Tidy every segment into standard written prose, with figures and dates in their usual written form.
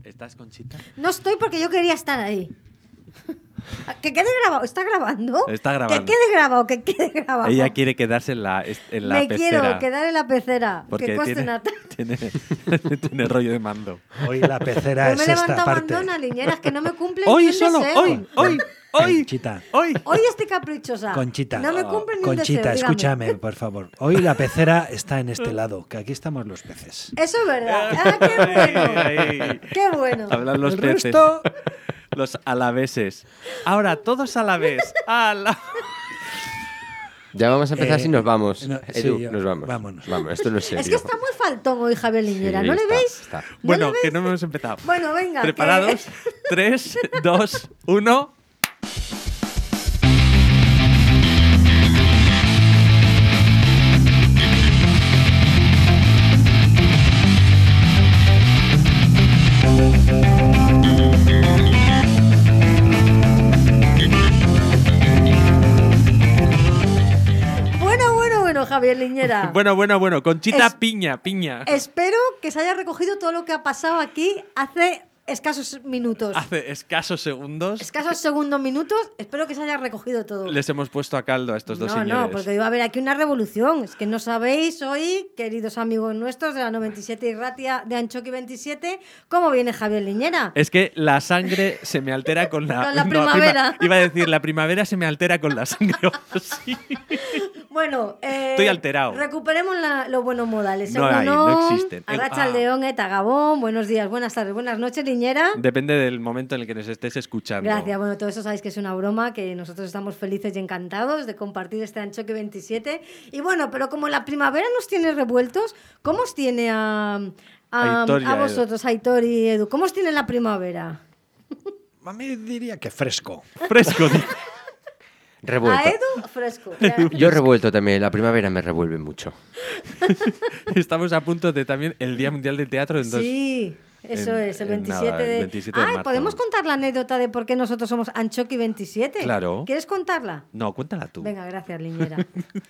¿Estás, Conchita? No estoy porque yo quería estar ahí. Que quede grabado. ¿Está grabando? Está grabando. Que quede grabado. Ella quiere quedarse en la Me pecera. quiero quedar en la pecera. Porque que coste nada. tiene rollo de mando. Hoy la pecera Yo me es esta levanto parte. mandona, Liñeras, que no me cumple Hoy ni un solo, deseo. hoy. Conchita. Hoy. Hoy estoy caprichosa. Conchita. No me cumple ni un Conchita, deseo. dígame. escúchame, por favor. Hoy la pecera está en este lado, que aquí estamos los peces. Eso es verdad. Ah, qué bueno. Ay. Qué bueno. Hablan los El peces. resto, Los alaveses. Ahora, todos a la vez. Ya vamos a empezar si nos vamos. no, Edu, sí, nos vamos. vámonos. Vamos, esto no es serio. Es que está muy faltón hoy Javier Liñera. Sí, ¿No le está, veis? está. Bueno, ¿No le que veis? no hemos empezado. Bueno, venga. ¿Preparados? 3, 2, 1. Bueno, Javier Liñera. Bueno. Conchita, Es- piña. Espero que se haya recogido todo lo que ha pasado aquí hace escasos minutos. Hace escasos segundos Escasos segundos minutos, espero que se haya recogido todo. les hemos puesto a caldo a estos dos señores. No, porque iba a haber aquí una revolución. Es que no sabéis hoy, queridos amigos nuestros de la 97 y Ratia de Anchoqui 27, cómo viene Javier Liñera. Es que la sangre se me altera con la... Con la primavera. Iba a decir, la primavera se me altera con la sangre. Sí. Bueno, Estoy alterado. Recuperemos los buenos modales. No hay, no existen. Arratsaldeon, Eta Gabón, buenos días, buenas tardes, buenas noches, Liñera. Depende del momento en el que nos estés escuchando. Gracias, bueno, todo eso sabéis que es una broma, que nosotros estamos felices y encantados de compartir este Anchoqui 27. Y bueno, pero como la primavera nos tiene revueltos, ¿cómo os tiene a Aitor y a vosotros, Aitor y Edu? ¿Cómo os tiene la primavera? a mí diría que fresco. Fresco. Revuelto. A Edu, fresco. Yo revuelto también. La primavera me revuelve mucho. Estamos a punto de también el Día Mundial del Teatro. Entonces, Sí, eso es, el en 27 nada, el de... 27 de marzo. ¿Podemos contar la anécdota de por qué nosotros somos Anchoqui 27? Claro. ¿Quieres contarla? No, cuéntala tú. Venga, gracias, Liñera.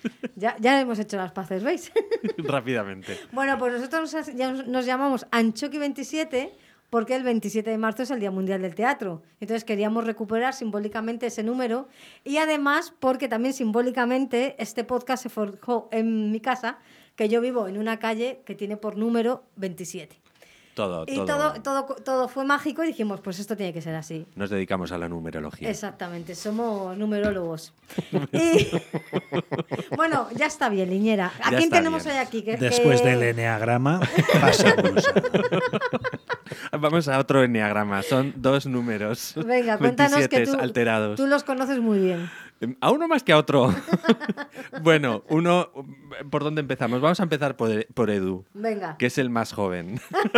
ya hemos hecho las paces, ¿veis? Rápidamente. Bueno, pues nosotros nos llamamos Anchoqui 27 porque el 27 de marzo es el Día Mundial del Teatro. Entonces queríamos recuperar simbólicamente ese número y además porque también simbólicamente este podcast se forjó en mi casa, que yo vivo en una calle que tiene por número 27. Y todo fue mágico y dijimos, pues esto tiene que ser así. Nos dedicamos a la numerología. Exactamente, somos numerólogos. Y bueno, ya está bien, Liñera. ¿A Ya quién está tenemos bien. hoy aquí? Después del eneagrama, pasamos Vamos a otro enneagrama. Son 2 números. Venga, cuéntanos que 27 alterados. tú los conoces muy bien. A uno más que a otro. Bueno, uno... ¿Por dónde empezamos? Vamos a empezar por Edu, Venga. que es el más joven.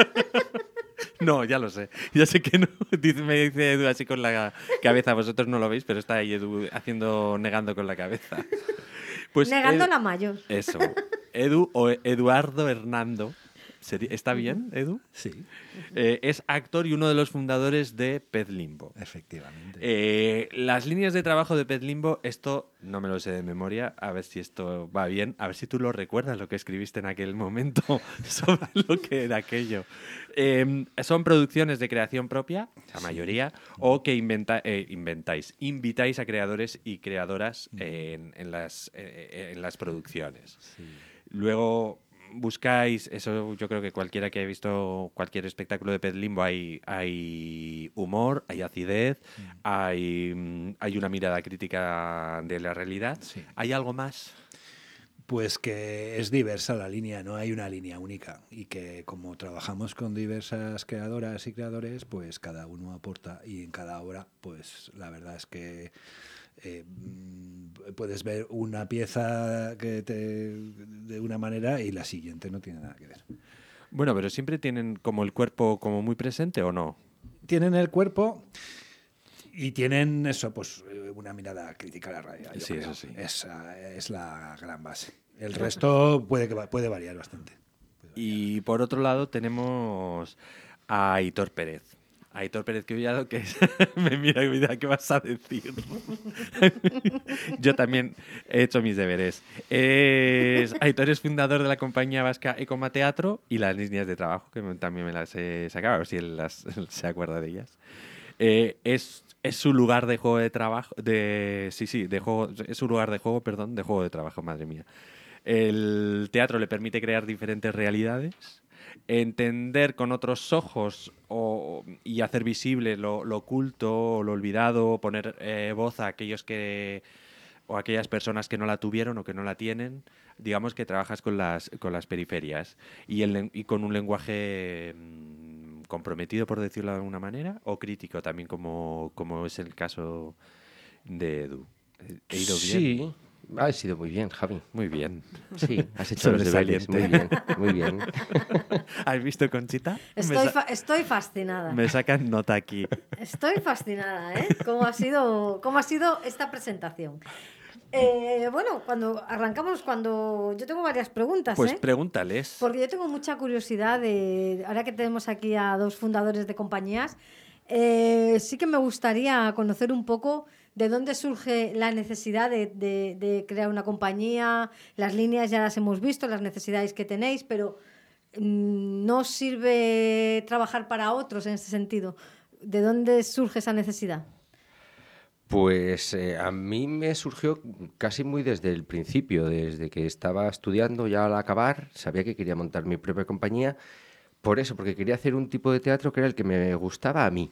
No, ya lo sé. Ya sé que no. Me dice Edu así con la cabeza. Vosotros no lo veis, pero está ahí Edu negando con la cabeza. Pues Negando Edu- la mayor. Eso. Edu o Eduardo Hernando. ¿Está bien, Edu? Sí, Es actor y uno de los fundadores de Pez Limbo. efectivamente. Las líneas de trabajo de Pez Limbo, esto no me lo sé de memoria, a ver si esto va bien, a ver si tú lo recuerdas lo que escribiste en aquel momento sobre lo que era aquello. Son producciones de creación propia, la mayoría, o que invitáis a creadores y creadoras en las producciones. Sí. Luego buscáis, eso yo creo que cualquiera que haya visto cualquier espectáculo de Pez Limbo hay humor, hay acidez, hay una mirada crítica de la realidad. Sí. ¿Hay algo más? Pues que es diversa la línea, no hay una línea única y que como trabajamos con diversas creadoras y creadores, pues cada uno aporta y en cada obra, pues la verdad es que puedes ver una pieza de una manera y la siguiente no tiene nada que ver. Bueno, pero siempre tienen como el cuerpo como muy presente, ¿o no? Tienen el cuerpo y tienen eso, pues una mirada crítica a la realidad. Yo Sí, creo. eso sí. Esa es la gran base. El resto puede variar bastante. Y por otro lado tenemos a Aitor Pérez. Aitor Pérez Quevedo, que me mira y me dirá, ¿qué vas a decir? Yo también he hecho mis deberes. Aitor es fundador de la compañía vasca Ecoma Teatro y las líneas de trabajo, que también me las he sacado, a ver si él se acuerda de ellas. Es su lugar de juego de trabajo, es su lugar de juego, de juego de trabajo, madre mía. El teatro le permite crear diferentes realidades, entender con otros ojos y hacer visible lo oculto, lo olvidado, poner voz a aquellos o aquellas personas que no la tuvieron o que no la tienen. Digamos que trabajas con las periferias y con un lenguaje comprometido, por decirlo de alguna manera, o crítico también, como es el caso de Edu. ¿He ido bien? Sí, has ido muy bien, Javi. Muy bien. Sí, has hecho los deberes. Muy bien, muy bien. ¿Has visto, Conchita? Estoy fascinada. Me sacan nota aquí. Estoy fascinada, ¿eh? ¿Cómo ha sido esta presentación? Bueno, cuando yo tengo varias preguntas, Pues pregúntales. Porque yo tengo mucha curiosidad ahora que tenemos aquí a dos fundadores de compañías, sí que me gustaría conocer un poco de dónde surge la necesidad de crear una compañía. Las líneas ya las hemos visto, las necesidades que tenéis, pero ¿no os sirve trabajar para otros en ese sentido? ¿De dónde surge esa necesidad? Pues a mí me surgió casi muy desde el principio, desde que estaba estudiando ya al acabar, sabía que quería montar mi propia compañía, por eso, porque quería hacer un tipo de teatro que era el que me gustaba a mí.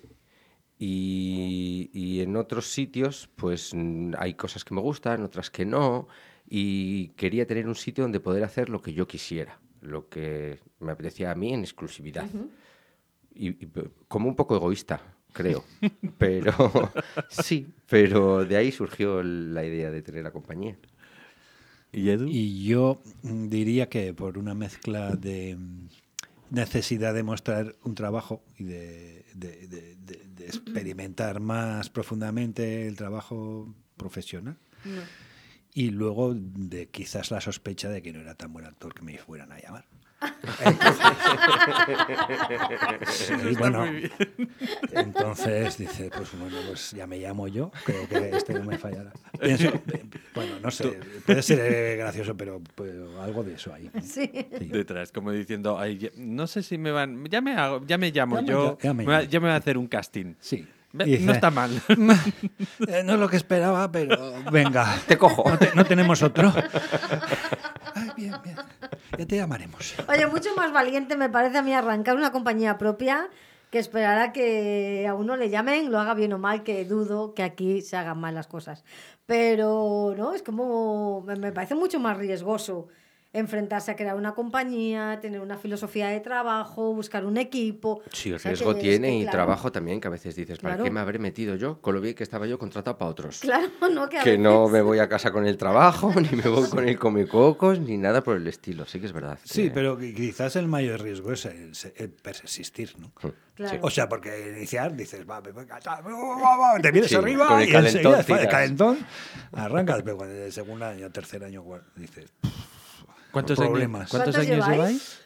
Y en otros sitios, pues hay cosas que me gustan, otras que no, y quería tener un sitio donde poder hacer lo que yo quisiera, lo que me apetecía a mí en exclusividad. Uh-huh. Y como un poco egoísta, creo, pero sí, pero de ahí surgió la idea de tener la compañía. ¿Y Edu? Y yo diría que por una mezcla de necesidad de mostrar un trabajo y de experimentar más profundamente el trabajo profesional. No. Y luego de quizás la sospecha de que no era tan buen actor que me fueran a llamar. Sí, bueno, entonces dice, pues ya me llamo yo, creo que este no me fallará. Pienso, bueno, no sé, puede ser gracioso, pero algo de eso hay. Sí. Sí. Detrás, como diciendo, ay, no sé si me van, ya me llamo Ya yo, me ya me voy a hacer un casting. Sí. Ve, Dice, no está mal. No es lo que esperaba, pero venga. Te cojo. No tenemos otro. Ay, bien. Ya te llamaremos. Oye, mucho más valiente me parece a mí arrancar una compañía propia que esperar a que a uno le llamen, lo haga bien o mal, que dudo que aquí se hagan mal las cosas. Pero, ¿no? Es como... Me parece mucho más riesgoso enfrentarse a crear una compañía, tener una filosofía de trabajo, buscar un equipo. Sí, el O sea, riesgo que tiene y claro, trabajo también, que a veces dices, ¿para Claro. qué me habré metido yo? Con lo bien que estaba yo contratado para otros. Claro, ¿no? Que a Que veces... no me voy a casa con el trabajo, ni me voy con el comecocos, ni nada por el estilo. Sí que es verdad. Sí, que- pero quizás el mayor riesgo es el persistir, ¿no? Claro. O sea, porque iniciar dices, venga, te vienes Sí, arriba con el y calentón enseguida, después del tiras. calentón, arrancas, pero cuando el segundo año, tercer año, dices, ¿Cuántos problemas. años ¿Cuántos lleváis?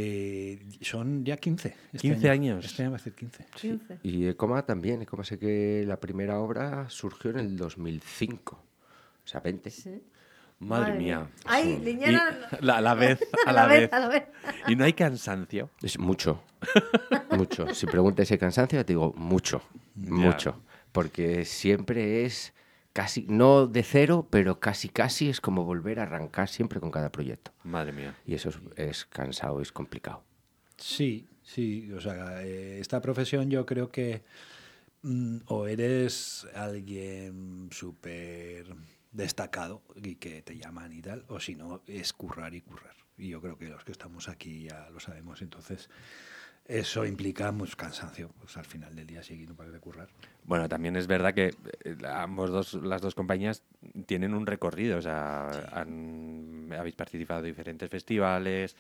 Son ya 15. 15 años. Este año va a ser 15. 15. Y Ecoma también. Ecoma sé que la primera obra surgió en el 2005. O sea, 20. Sí. Madre mía. Ay, Y Liñana... a la vez, a la vez. Y no hay cansancio. Es mucho. Mucho. Si preguntas ese cansancio, te digo mucho. Mucho. Porque siempre es casi, no de cero, pero casi es como volver a arrancar siempre con cada proyecto. Madre mía. Y eso es cansado, es complicado. Sí. O sea, esta profesión yo creo que o eres alguien súper destacado y que te llaman y tal, o si no, es currar y currar. Y yo creo que los que estamos aquí ya lo sabemos. Entonces, eso implica mucho cansancio. Pues al final del día seguir no parar de currar. Bueno, también es verdad que las dos compañías tienen un recorrido, o sea, habéis participado en diferentes festivales,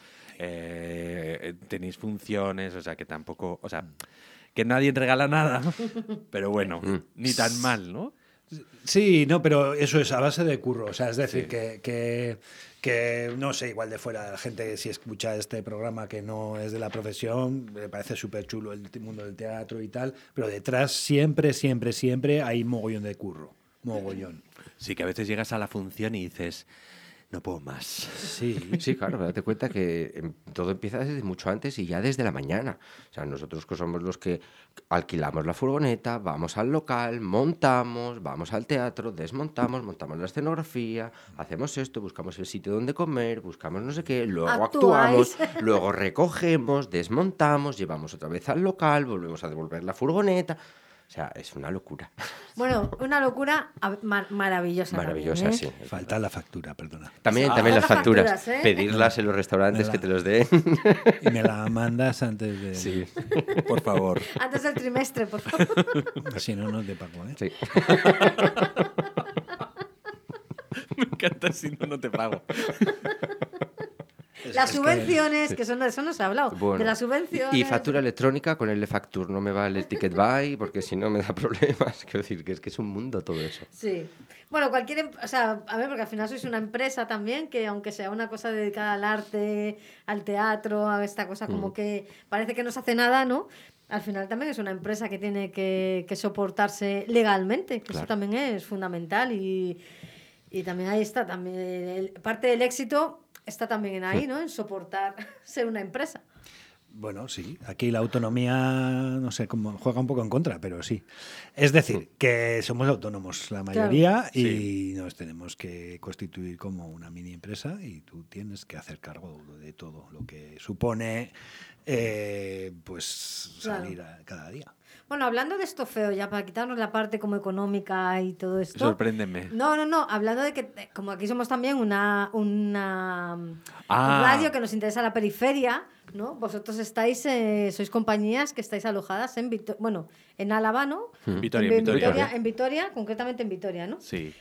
tenéis funciones, o sea, que tampoco, o sea, que nadie regala nada, pero bueno, ni tan mal, ¿no? Sí, no, pero eso es a base de curro. O sea, es decir, Sí. que no sé, igual de fuera, la gente si escucha este programa que no es de la profesión, me parece súper chulo el mundo del teatro y tal, pero detrás siempre, siempre, siempre hay mogollón de curro. Mogollón. Sí, que a veces llegas a la función y dices, no puedo más. Sí. Sí, claro, date cuenta que todo empieza desde mucho antes y ya desde la mañana. O sea, nosotros que somos los que alquilamos la furgoneta, vamos al local, montamos, vamos al teatro, desmontamos, montamos la escenografía, hacemos esto, buscamos el sitio donde comer, buscamos no sé qué, luego Actuáis. actuamos, luego recogemos, desmontamos, llevamos otra vez al local, volvemos a devolver la furgoneta. O sea, es una locura. Bueno, una locura maravillosa. Maravillosa, también, ¿eh? sí. Falta la factura, perdona. También, Ah. también las Las facturas. facturas, ¿eh? Pedirlas en los restaurantes Me que la- te los den. Y me la mandas antes de... Sí, Por favor. Antes del trimestre, por favor. Si no, no te pago, ¿eh? sí. Me encanta, si no, no te pago. Las es que- subvenciones, que son de eso no se ha hablado. Bueno, De las subvenciones. y factura electrónica con el e-factur. No me vale el ticket buy porque si no me da problemas. Quiero decir que es un mundo todo eso. Sí. Bueno, o sea, a ver, porque al final sois una empresa también que aunque sea una cosa dedicada al arte, al teatro, a esta cosa como que parece que no se hace nada, ¿no? Al final también es una empresa que tiene que soportarse legalmente, que eso Claro. también es fundamental y también ahí está, también parte del éxito está también ahí, ¿no? En soportar ser una empresa. Bueno, sí, aquí la autonomía, no sé cómo, juega un poco en contra, pero sí. Es decir, que somos autónomos la mayoría y nos tenemos que constituir como una mini empresa y tú tienes que hacer cargo de todo lo que supone pues Claro. salir cada día. Bueno, hablando de esto feo, ya para quitarnos la parte como económica y todo esto. Sorpréndeme. No, hablando de que, como aquí somos también una Ah. radio que nos interesa la periferia, ¿no? Vosotros estáis, sois compañías que estáis alojadas en en Álava, ¿no? Vitoria, en Vitoria. En Vitoria, concretamente en Vitoria, ¿no? Sí.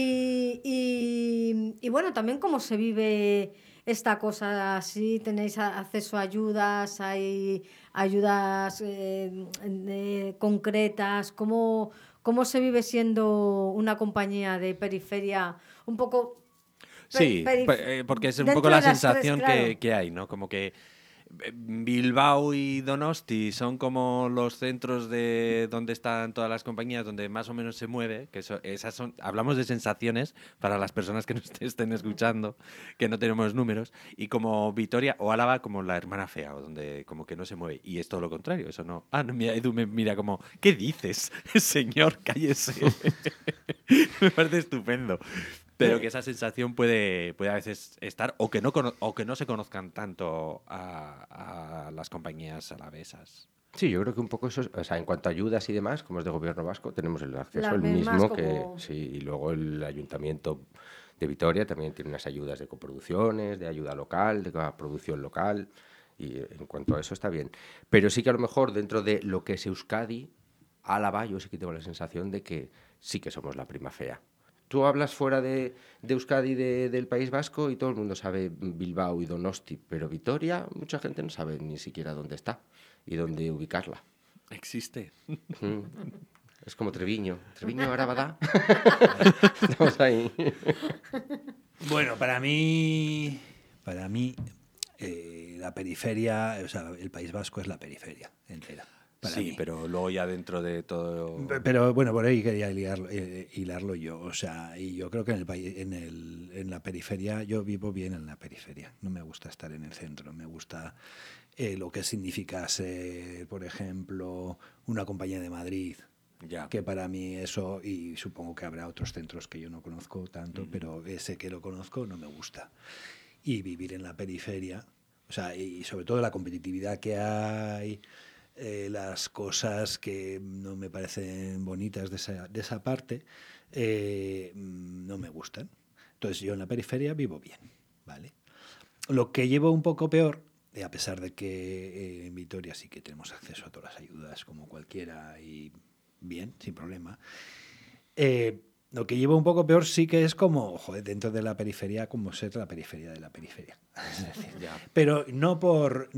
Y bueno, también cómo se vive esta cosa así, tenéis acceso a ayudas, hay ayudas concretas, cómo se vive siendo una compañía de periferia un poco... Sí, porque es un dentro poco la de las tres, sensación claro. que hay, ¿no? Como que Bilbao y Donosti son como los centros de donde están todas las compañías, donde más o menos se mueve, que esas son, hablamos de sensaciones para las personas que nos estén escuchando, que no tenemos números, y como Vitoria o Álava como la hermana fea, o donde como que no se mueve, y es todo lo contrario, eso no. Ah, no, mira, Edu me mira como, ¿qué dices? Señor, cállese. Me parece estupendo. Pero que esa sensación puede a veces estar, o que no se conozcan tanto a las compañías alavesas. Sí, yo creo que un poco eso, o sea, en cuanto a ayudas y demás, como es de gobierno vasco, tenemos el acceso Las al mismas mismo como- sí, y luego el ayuntamiento de Vitoria también tiene unas ayudas de coproducciones, de ayuda local, de producción local, y en cuanto a eso está bien. Pero sí que a lo mejor dentro de lo que es Euskadi, Álava, yo sí que tengo la sensación de que sí que somos la prima fea. Tú hablas fuera de Euskadi, del País Vasco, y todo el mundo sabe Bilbao y Donosti, pero Vitoria, mucha gente no sabe ni siquiera dónde está y dónde ubicarla. Existe. Es como Treviño. Treviño, Arabadá. Estamos ahí. Bueno, para mí la periferia, o sea, el País Vasco es la periferia entera. Para Sí, mí. pero luego ya dentro de todo... Pero bueno, por ahí quería hilarlo yo. O sea, y yo creo que en la periferia, yo vivo bien en la periferia. No me gusta estar en el centro. Me gusta lo que significa ser, por ejemplo, una compañía de Madrid. Ya. Que para mí eso, y supongo que habrá otros centros que yo no conozco tanto, pero ese que lo conozco no me gusta. Y vivir en la periferia, o sea, y sobre todo la competitividad que hay, las cosas que no me parecen bonitas de esa parte, no me gustan. Entonces yo en la periferia vivo bien, ¿vale? Lo que llevo un poco peor, a pesar de que en Vitoria sí que tenemos acceso a todas las ayudas como cualquiera y bien, sin problema, lo que llevo un poco peor sí que es como, joder, dentro de la periferia, como ser la periferia de la periferia. Es decir, pero no por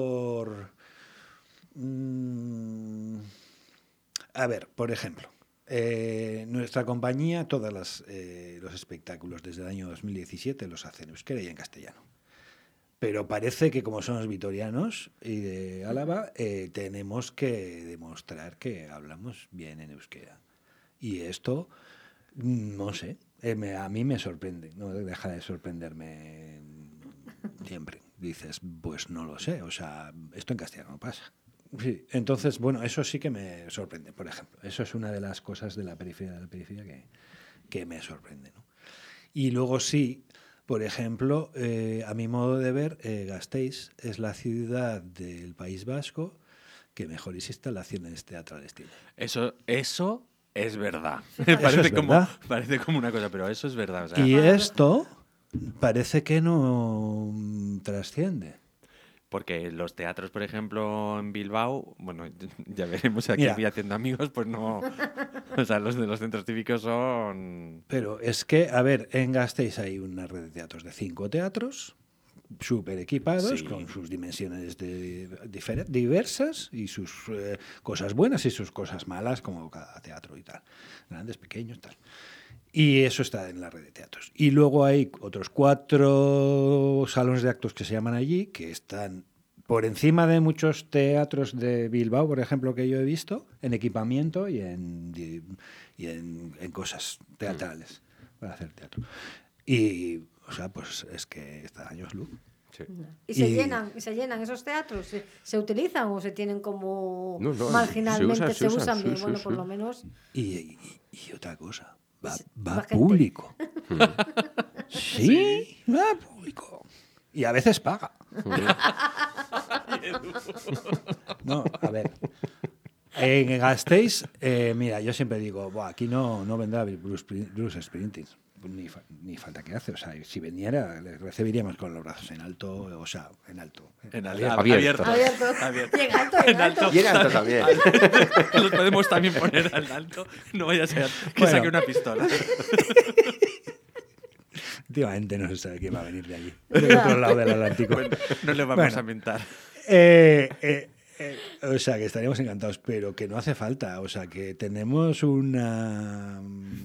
a ver, por ejemplo, nuestra compañía, todos los espectáculos desde el año 2017 los hace en euskera y en castellano. Pero parece que como somos vitorianos y de Álava, tenemos que demostrar que hablamos bien en euskera. Y esto, no sé, a mí me sorprende, no deja de sorprenderme siempre. Dices, pues no lo sé, o sea, esto en castellano no pasa. Sí, entonces, bueno, eso sí que me sorprende, por ejemplo. Eso es una de las cosas de la periferia que me sorprende, ¿no? Y luego sí, por ejemplo, a mi modo de ver, Gasteiz es la ciudad del País Vasco que mejores instalaciones teatrales tiene. Eso es verdad. Eso es verdad. Parece como una cosa, pero eso es verdad. O sea, Y esto parece que no trasciende. porque los teatros, por ejemplo, en Bilbao, bueno, ya veremos aquí Mira. voy haciendo amigos, pues no. O sea, los de los centros cívicos son. Pero es que, a ver, en Gasteiz hay una red de teatros de 5 teatros, súper equipados, Sí. con sus dimensiones diversas y sus cosas buenas y sus cosas malas, como cada teatro y tal. Grandes, pequeños, tal. Y eso está en la red de teatros. Y luego hay otros 4 salones de actos que se llaman allí, que están por encima de muchos teatros de Bilbao, por ejemplo, que yo he visto, en equipamiento y en cosas teatrales, para hacer teatro. Y, o sea, pues es que está años luz. Sí. ¿Y se Y- llenan esos teatros? ¿Se utilizan o se tienen como No, marginalmente? se usan, usan sí, bien, sí, bueno, sí. por lo menos. Y otra cosa, va va gente. público. Sí, va público. Y a veces paga. No, a ver. En Gasteiz, mira, yo siempre digo, "Buah, aquí no vendrá Bruce Springsteen. Ni falta que hace. O sea, si viniera, le recibiríamos con los brazos en alto, o sea, en alto. Abierto. Abierto. Y en alto, y en alto. Y en alto también. Los podemos también poner al alto. No vaya a ser que Bueno. saque una pistola. Últimamente no se sabe quién va a venir de allí, del otro lado del Atlántico. No le vamos Bueno. a mentar. O sea, que estaríamos encantados, pero que no hace falta. O sea, que tenemos una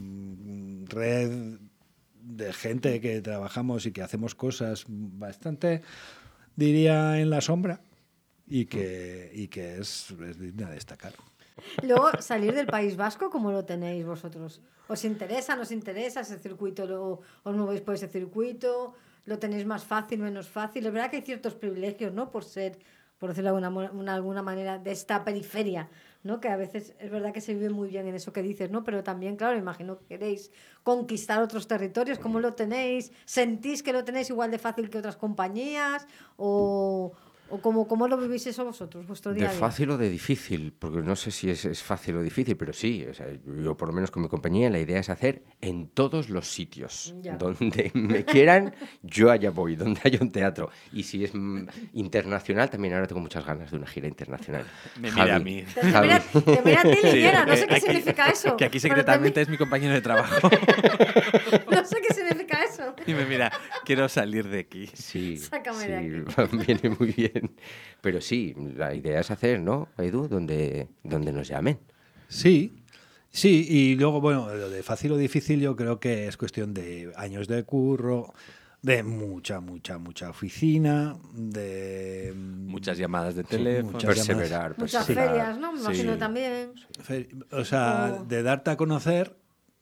red de gente que trabajamos y que hacemos cosas bastante, diría, en la sombra y que es digna de destacar. Luego, salir del País Vasco, ¿cómo lo tenéis vosotros? ¿Os interesa, no os interesa ese circuito? ¿Os movéis por ese circuito? ¿Lo tenéis más fácil, menos fácil? Es verdad que hay ciertos privilegios, ¿no? Por ser, por decirlo de alguna manera, de esta periferia, ¿no? Que a veces es verdad que se vive muy bien en eso que dices, ¿no? Pero también, claro, imagino que queréis conquistar otros territorios. ¿Cómo lo tenéis? ¿Sentís que lo tenéis igual de fácil que otras compañías? ¿O cómo lo vivís eso vosotros, vuestro día De a día? fácil o de difícil, porque no sé si es fácil o difícil, pero sí, o sea, yo por lo menos con mi compañía la idea es hacer en todos los sitios. Ya. Donde me quieran, yo allá voy, donde haya un teatro. Y si es internacional, también ahora tengo muchas ganas de una gira internacional. Me mira a Javi, mí. Te mira a ti, Sí, Liliana, no sé qué aquí- significa eso. Que aquí pero secretamente es mi compañero de trabajo. No sé qué significa eso. Y me mira, quiero salir de aquí. Sí, Sácame de sí, viene muy bien. Pero sí, la idea es hacer, ¿no, Edu? Donde nos llamen. Sí, sí, y luego, bueno, lo de fácil o difícil yo creo que es cuestión de años de curro, de mucha oficina, de... Muchas llamadas de teléfono. muchas Perseverar, Muchas perseverar. ferias, ¿no? Me imagino Sí. también. O sea, Oh. de darte a conocer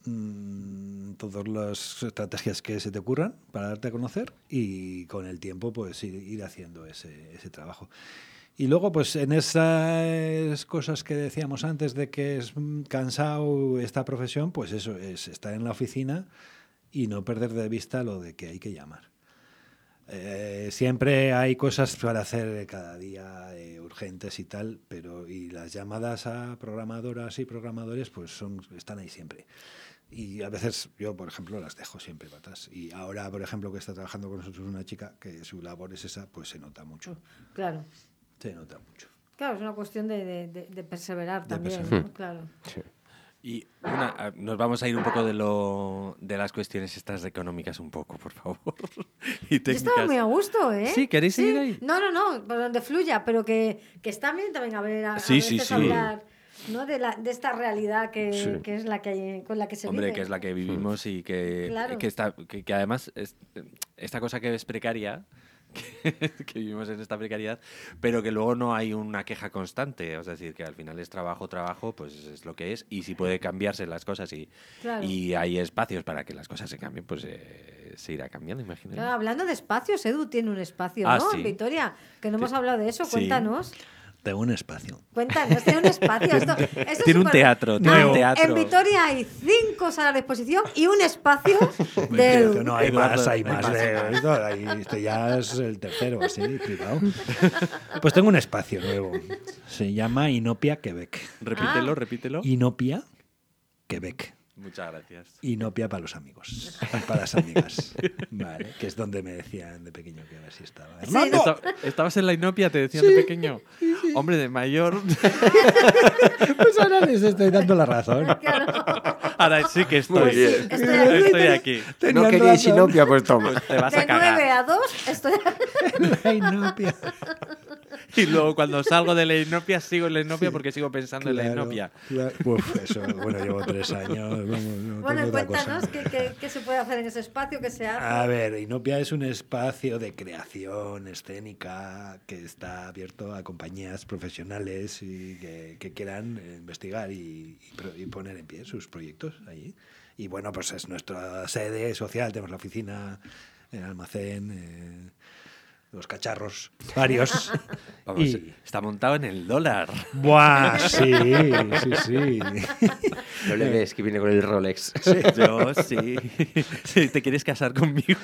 todas las estrategias que se te ocurran para darte a conocer y con el tiempo pues ir haciendo ese trabajo. Y luego pues en esas cosas que decíamos antes de que es cansado esta profesión, pues eso es estar en la oficina y no perder de vista lo de que hay que llamar. Siempre hay cosas para hacer cada día urgentes y tal, pero y las llamadas a programadoras y programadores pues están ahí siempre. Y a veces yo, por ejemplo, las dejo siempre para atrás. Y ahora, por ejemplo, que está trabajando con nosotros una chica, que su labor es esa, pues se nota mucho. Claro. Se nota mucho. Claro, es una cuestión de perseverar también, perseverar. ¿no? Claro. Sí. Y nos vamos a ir un poco de las cuestiones estas económicas un poco, por favor. Y Yo técnicas. estaba muy a gusto, ¿eh? Sí, ¿queréis seguir ahí? No, por donde fluya, pero que está bien también a ver, Sí, sí, veces sí. hablar ¿no? De esta realidad Sí. que es la que hay, con la que se Hombre, vive. que es la que vivimos y que, Claro. que además esta cosa que es precaria, que vivimos en esta precariedad, pero que luego no hay una queja constante. Es decir, que al final es trabajo, pues es lo que es. Y si puede cambiarse las cosas Claro. y hay espacios para que las cosas se cambien, pues se irá cambiando, imagino. Claro, hablando de espacios, Edu tiene un espacio, Ah, ¿no? sí. En Vitoria, que no hemos hablado de eso, Sí. cuéntanos. Tengo un espacio. Cuéntanos, tiene un espacio. Esto es Tiene un súper- teatro, tiene un teatro. En Vitoria hay 5 salas de exposición y un espacio de Edu. No, hay Eduardo, más, hay hay más. más. Esto ya es el tercero, así, privado. Pues tengo un espacio nuevo. Se llama Inopia, Quebec. Repítelo, repítelo. Inopia, Quebec. Muchas gracias. Inopia para los amigos y para las amigas. Vale, que es donde me decían de pequeño que a ver si estaba. Sí, Hernando, ¿Estabas en la inopia? ¿Te decían de pequeño? Hombre, de mayor. pues ahora les estoy dando la razón. Ahora sí que estoy. Muy bien. Estoy aquí. No Tenían queríais razón. Inopia, pues toma. Te vas De a cagar. 9 a 2 estoy... La Inopia. Y luego cuando salgo de la inopia sigo en la inopia porque sigo pensando en la Claro, inopia. claro. Uf, eso, bueno, llevo 3 años. Vamos, no Bueno, tengo otra cosa. cuéntanos qué se puede hacer en ese espacio, qué se hace. A ver, Inopia es un espacio de creación escénica que está abierto a compañías profesionales y que quieran investigar y poner en pie sus proyectos allí. Y bueno, pues es nuestra sede social, tenemos la oficina, el almacén, los cacharros, varios. Vamos, Y- está montado en el dólar. ¡Buah! Sí, sí, sí. No le ves que viene con el Rolex. Yo sí. Sí, ¿te quieres casar conmigo?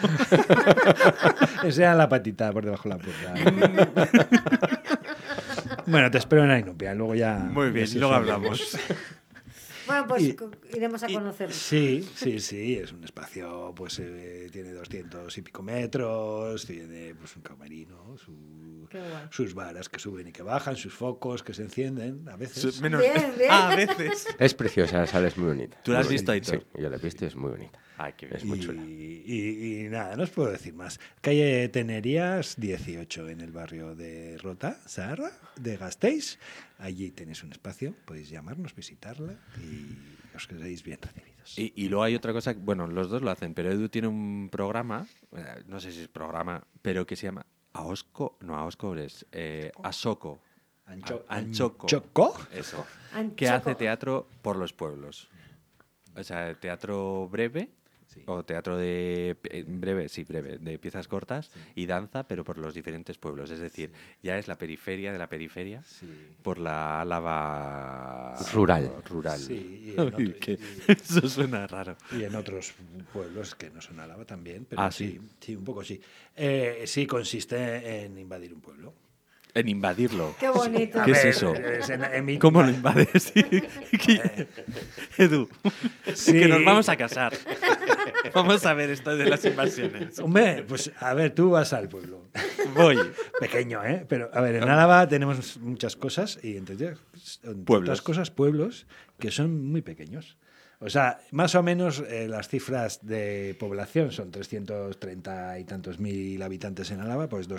Esa era la patita por debajo de la puerta. Bueno, te espero en la Inopia, luego ya... Muy bien, ya sí luego sabemos. hablamos. Bueno, pues y- iremos a conocerlo. Sí, sí, sí, es un espacio, pues tiene 200 y pico metros, tiene pues un camerino, Qué guay. sus varas que suben y que bajan, sus focos que se encienden a veces. Menos... Bien, bien. Ah, a veces. Es preciosa, la sala es muy bonita. ¿Tú la has Muy visto, bonita. Aitor? Sí, yo la he visto y es muy bonita. Ay, qué bien. Es muy chula. Y nada, no os puedo decir más. Calle Tenerías 18 en el barrio de Rota, Saharra, de Gasteiz. Allí tenéis un espacio, podéis llamarnos, visitarla y os quedaréis bien recibidos. Y luego hay otra cosa, bueno, los dos lo hacen, pero Edu tiene un programa, no sé si es programa, pero que se llama Aosco, no, Aosco es Asoko. Anchoco. ¿Choco? Eso. Anchoco. Que hace teatro por los pueblos. O sea, teatro breve. O teatro de breve, sí, breve, de piezas cortas y danza, pero por los diferentes pueblos. Es decir, ya es la periferia de la periferia por la Álava Rural. Sí, y en, Uy, otro- que eso suena raro. y en otros pueblos que no son Álava también, pero Ah, sí, sí. sí, un poco sí. Sí, consiste en invadir un pueblo. En invadirlo. Qué bonito. ¿Qué es A ver, eso? en mi- ¿Cómo lo invades? Edu, Sí. que nos vamos a casar. Vamos a ver esto de las invasiones. Hombre, pues a ver, tú vas al pueblo. Voy. Pequeño, ¿eh? Pero a ver, en Álava tenemos muchas cosas y entre Pueblos. otras cosas, pueblos que son muy pequeños. O sea, más o menos las cifras de población son 330 y tantos mil habitantes en Álava, pues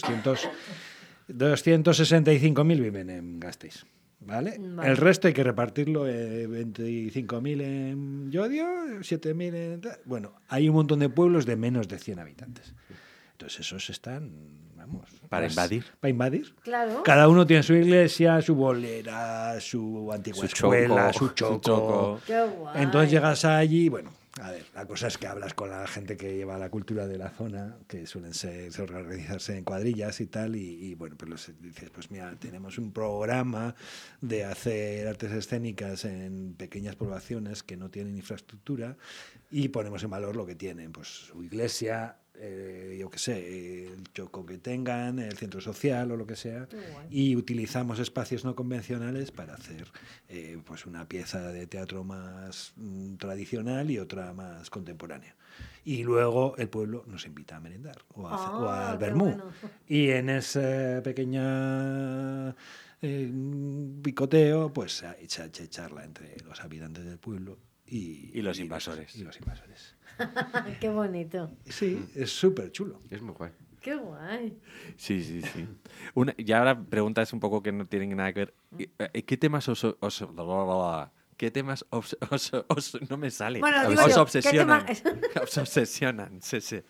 265.000 viven en Gasteiz. ¿Vale? Vale. El resto hay que repartirlo, 25.000 en Llodio, 7.000 en... Bueno, hay un montón de pueblos de menos de 100 habitantes. Entonces esos están, vamos... Para invadir. Para invadir. Claro. Cada uno tiene su iglesia, su bolera, su antigua Su escuela, choco. su choco. Su choco. Qué guay. Entonces llegas allí, bueno, a ver, la cosa es que hablas con la gente que lleva la cultura de la zona, que suelen organizarse en cuadrillas y tal, y bueno, pues dices, pues mira, tenemos un programa de hacer artes escénicas en pequeñas poblaciones que no tienen infraestructura y ponemos en valor lo que tienen, pues su iglesia, yo qué sé, el choco que tengan, el centro social o lo que sea, Qué guay. y utilizamos espacios no convencionales para hacer pues una pieza de teatro más tradicional y otra más contemporánea. Y luego el pueblo nos invita a merendar o, o Ah, al qué vermú. bueno. Y en esa pequeña picoteo, pues se echa charla entre los habitantes del pueblo Y los invasores. Y los invasores. Qué bonito. Sí, es súper chulo. Es muy guay. Qué guay. Sí, sí, sí. Y ahora preguntas un poco que no tienen nada que ver. ¿Qué temas ¿Qué temas no me sale? Bueno, digo Os yo, ¿qué obsesionan. tema- Os obsesionan, sí, sí.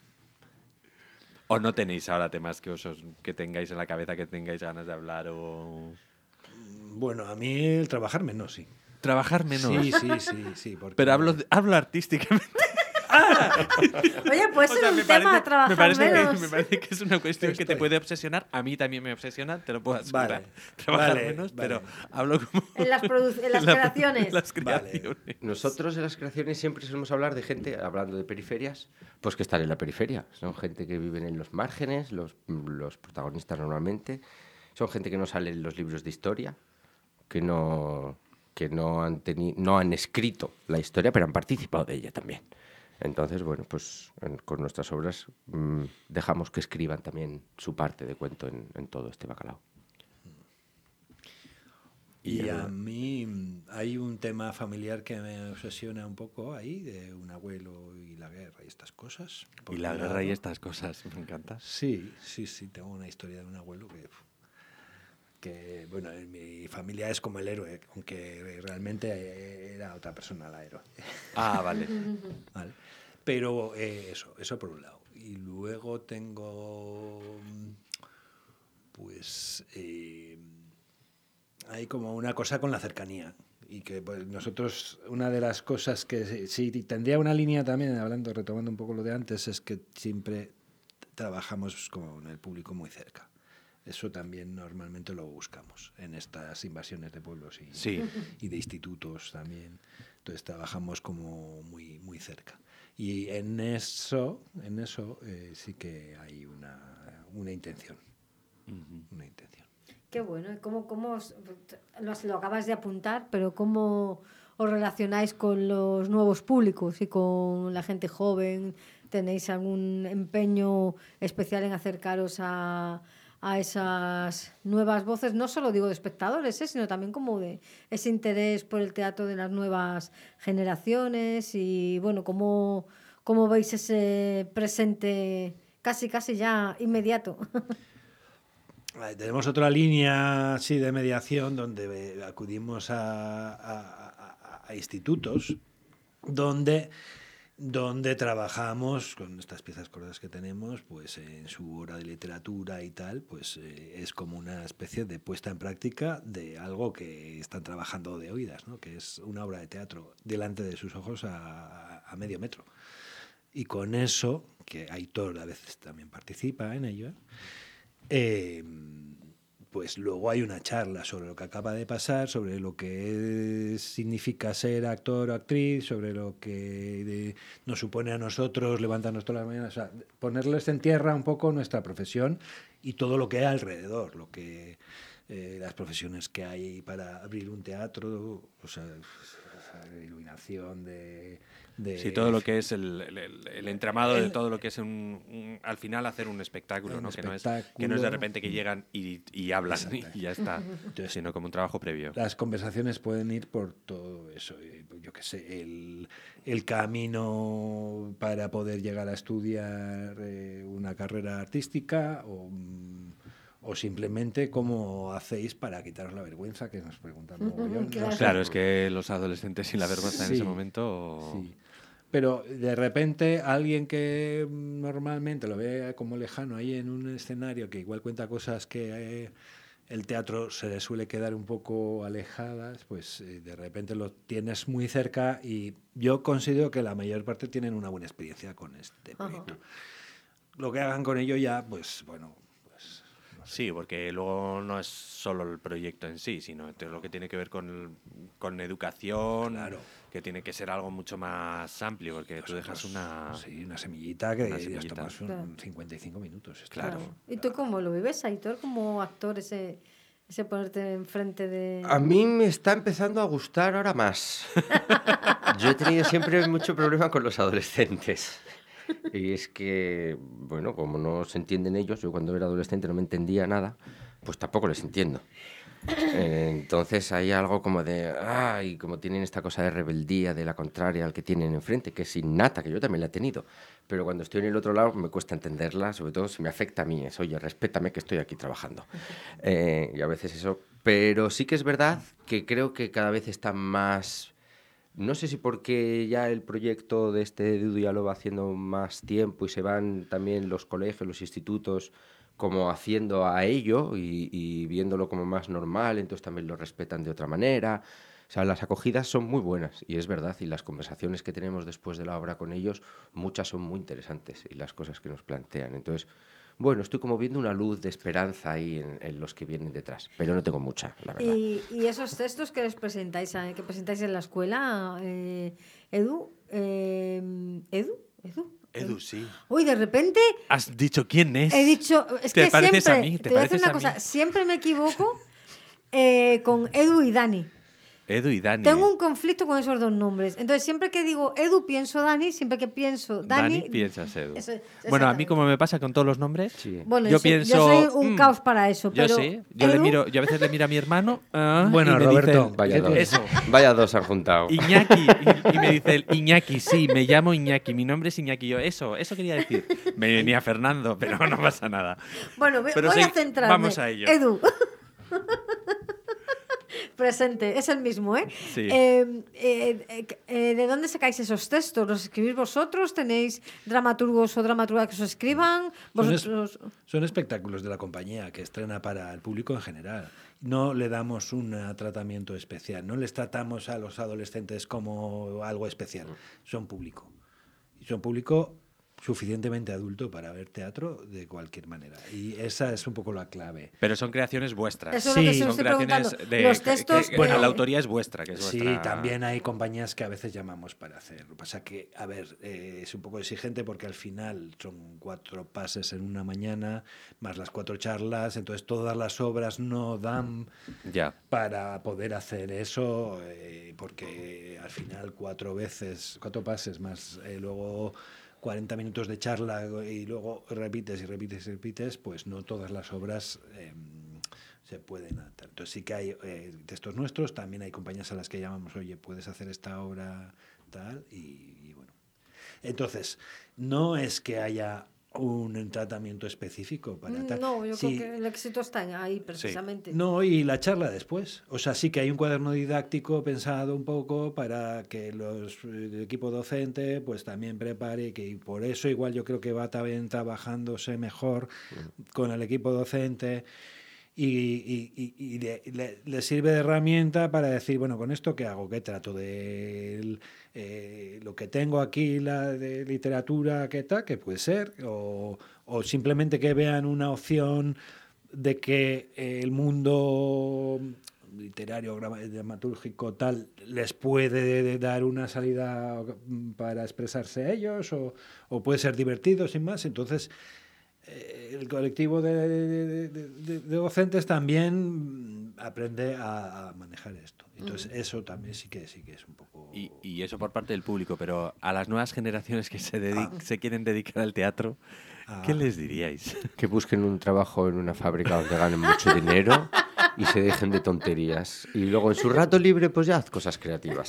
¿O no tenéis ahora temas que tengáis en la cabeza, que tengáis ganas de hablar o...? Bueno, a mí el trabajar menos, sí. Trabajar menos. Sí. Porque Pero hablo artísticamente. Oye, pues O sea, es me un tema parece- trabajar me parece menos. Que, me parece que es una cuestión que te Estoy. puede obsesionar. A mí también me obsesiona, te lo puedo asegurar. Vale, Trabajar vale, menos, vale. pero hablo como... En las creaciones. en las Vale. creaciones. Nosotros en las creaciones siempre solemos hablar de gente, hablando de periferias, pues que están en la periferia. Son gente que viven en los márgenes, los protagonistas normalmente. Son gente que no sale en los libros de historia, que no han escrito la historia, pero han participado de ella también. Entonces, bueno, pues con nuestras obras dejamos que escriban también su parte de cuento en todo este bacalao. Y a mí hay un tema familiar que me obsesiona un poco ahí, de un abuelo y la guerra y estas cosas. Por Y la un guerra lado. y estas cosas, me encanta. Sí, tengo una historia de un abuelo que bueno, en mi familia es como el héroe, aunque realmente era otra persona la héroe. Ah, vale. ¿Vale? Pero eso por un lado. Y luego tengo, pues, hay como una cosa con la cercanía. Y que pues, nosotros, una de las cosas que sí tendría una línea también, retomando un poco lo de antes, es que siempre trabajamos con el público muy cerca. Eso también normalmente lo buscamos en estas invasiones de pueblos Sí. y de institutos también. Entonces trabajamos como muy, muy cerca. Y en eso sí que hay una intención. Una intención. Qué bueno. ¿Y cómo lo acabas de apuntar, pero cómo os relacionáis con los nuevos públicos y con la gente joven? ¿Tenéis algún empeño especial en acercaros a esas nuevas voces? No solo digo de espectadores, sino también como de ese interés por el teatro de las nuevas generaciones y, bueno, cómo veis ese presente casi ya inmediato. Tenemos otra línea así de mediación donde acudimos a institutos donde trabajamos con estas piezas cortas que tenemos, pues en su hora de literatura y tal, pues es como una especie de puesta en práctica de algo que están trabajando de oídas, ¿no? Que es una obra de teatro delante de sus ojos a medio metro. Y con eso, que Aitor a veces también participa en ello, pues luego hay una charla sobre lo que acaba de pasar, sobre lo que significa ser actor o actriz, sobre lo que nos supone a nosotros levantarnos todas las mañanas, o sea, ponerles en tierra un poco nuestra profesión y todo lo que hay alrededor, lo que las profesiones que hay para abrir un teatro, o sea, iluminación Sí, todo lo que es el entramado de todo lo que es al final hacer un espectáculo, ¿no? Que no es de repente que llegan y hablan y ya está, sino como un trabajo previo. Las conversaciones pueden ir por todo eso, yo qué sé, el camino para poder llegar a estudiar una carrera artística o simplemente cómo hacéis para quitaros la vergüenza, que nos preguntan mogollón. Claro, es que los adolescentes sin la vergüenza en ese momento... Sí. Pero de repente alguien que normalmente lo ve como lejano ahí en un escenario que igual cuenta cosas que el teatro se le suele quedar un poco alejadas, pues de repente lo tienes muy cerca y yo considero que la mayor parte tienen una buena experiencia con este proyecto. Lo que hagan con ello ya, pues bueno... Sí, porque luego no es solo el proyecto en sí, sino lo que tiene que ver con educación, claro, que tiene que ser algo mucho más amplio, porque tú dejas una semillita que semillita. esto más son 55 minutos. Claro. ¿Y tú cómo lo vives, Aitor, como actor, ese ponerte enfrente de...? A mí me está empezando a gustar ahora más. Yo he tenido siempre mucho problema con los adolescentes. Y es que, bueno, como no se entienden ellos, yo cuando era adolescente no me entendía nada, pues tampoco les entiendo. Entonces hay algo como de, ay, como tienen esta cosa de rebeldía de la contraria al que tienen enfrente, que es innata, que yo también la he tenido, pero cuando estoy en el otro lado me cuesta entenderla, sobre todo si me afecta a mí, es, oye, respétame que estoy aquí trabajando. Y a veces eso, pero sí que es verdad que creo que cada vez está más... No sé si porque ya el proyecto de este Edu ya lo va haciendo más tiempo y se van también los colegios, los institutos como haciendo a ello y viéndolo como más normal, entonces también lo respetan de otra manera. O sea, las acogidas son muy buenas y es verdad, y las conversaciones que tenemos después de la obra con ellos, muchas son muy interesantes y las cosas que nos plantean. Entonces, bueno, estoy como viendo una luz de esperanza ahí en los que vienen detrás, pero no tengo mucha, la verdad. ¿Y esos textos que les presentáis, que presentáis en la escuela, Edu? Edu, sí. Uy, de repente ¿Has dicho quién es? he dicho, es ¿Te que pareces siempre, a mí? ¿Te te voy a decir pareces una a cosa, mí? siempre me equivoco con Edu y Dani. Edu y Dani. Tengo un conflicto con esos dos nombres. Entonces, siempre que digo Edu, pienso Dani. Siempre que pienso Dani, piensas Edu. Eso, Bueno, a mí exactamente. como me pasa con todos los nombres, Sí. Bueno, yo yo soy un caos para eso. Yo Pero sí, yo Edu, a veces le miro a mi hermano Bueno, y me Roberto, dice Vaya ¿qué dos. tienes? eso. Vaya dos han juntado. Iñaki, y me dice el Iñaki, sí, me llamo Iñaki, mi nombre es Iñaki. Yo, eso quería decir. Me venía Fernando, pero no pasa nada. bueno, Pero voy a sí, centrarme. vamos a ello. Edu. Presente, es el mismo, ¿eh? Sí. ¿De dónde sacáis esos textos? ¿Los escribís vosotros? ¿Tenéis dramaturgos o dramaturgas que os escriban? ¿Vosotros? Son espectáculos de la compañía que estrena para el público en general. No le damos un tratamiento especial, no les tratamos a los adolescentes como algo especial. Son público. Y son público suficientemente adulto para ver teatro de cualquier manera. Y esa es un poco la clave. Pero son creaciones vuestras. Eso es lo que Sí. se os Son estoy creaciones preguntando. Los textos... bueno, la autoría es vuestra, que es Sí, vuestra. también hay compañías que a veces llamamos para hacer. Lo que pasa que, a ver, es un poco exigente porque al final son 4 pases en una mañana, más las 4 charlas, entonces todas las obras no dan Ya. para poder hacer eso, porque al final 4 pases más luego 40 minutos de charla y luego repites, pues no todas las obras se pueden adaptar. Entonces sí que hay textos nuestros, también hay compañías a las que llamamos, oye, puedes hacer esta obra tal, y bueno. Entonces, no es que haya un tratamiento específico para tal. No, yo Sí, creo que el éxito está ahí, precisamente. no, y la charla después. O sea, sí que hay un cuaderno didáctico pensado un poco para que el equipo docente pues también prepare, y por eso igual yo creo que va también trabajándose mejor con el equipo docente y le sirve de herramienta para decir, bueno, ¿con esto qué hago? ¿Qué trato de lo que tengo aquí, la de literatura, qué tal, que puede ser? O simplemente que vean una opción de que el mundo literario, dramatúrgico, tal, les puede dar una salida para expresarse ellos, o puede ser divertido, sin más. Entonces, el colectivo de docentes también aprende a manejar esto. Entonces, eso también sí que es un poco... Y eso por parte del público, pero a las nuevas generaciones que se quieren dedicar al teatro, ¿qué les diríais? Que busquen un trabajo en una fábrica donde ganen mucho dinero y se dejen de tonterías. Y luego en su rato libre, pues ya haz cosas creativas.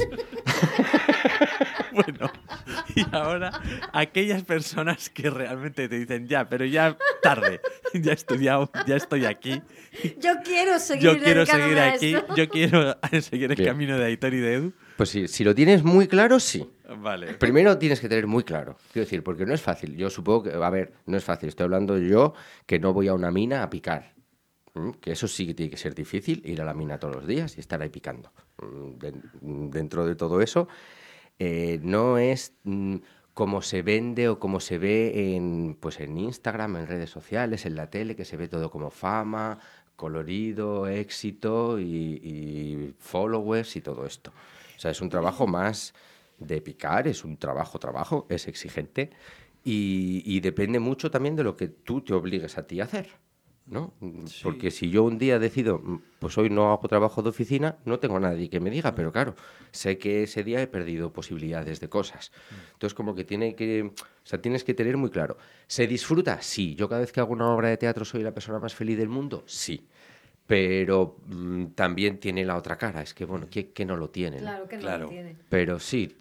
Bueno, y ahora aquellas personas que realmente te dicen, ya, pero ya tarde, ya he estudiado, ya estoy aquí, Yo quiero seguir yo quiero dedicándome seguir a aquí, esto. yo quiero seguir el Bien. camino de Aitor y de Edu. Pues sí, si lo tienes muy claro, sí. Vale. Primero tienes que tener muy claro. Quiero decir, porque no es fácil. Yo supongo que, a ver, no es fácil. Estoy hablando yo que no voy a una mina a picar. Que eso sí que tiene que ser difícil, ir a la mina todos los días y estar ahí picando. Dentro de todo eso, no es como se vende o como se ve pues en Instagram, en redes sociales, en la tele, que se ve todo como fama, colorido, éxito y followers y todo esto. O sea, es un trabajo más de picar, es un trabajo, es exigente y depende mucho también de lo que tú te obligues a ti a hacer, ¿no? Sí. Porque si yo un día decido, pues hoy no hago trabajo de oficina, no tengo a nadie que me diga, pero claro, sé que ese día he perdido posibilidades de cosas. Entonces, como que tienes que tener muy claro. ¿Se disfruta? Sí. ¿Yo cada vez que hago una obra de teatro soy la persona más feliz del mundo? Sí. pero también tiene la otra cara. Es que, bueno, que no lo tiene, ¿no? Claro que no Claro. lo tiene. Pero sí,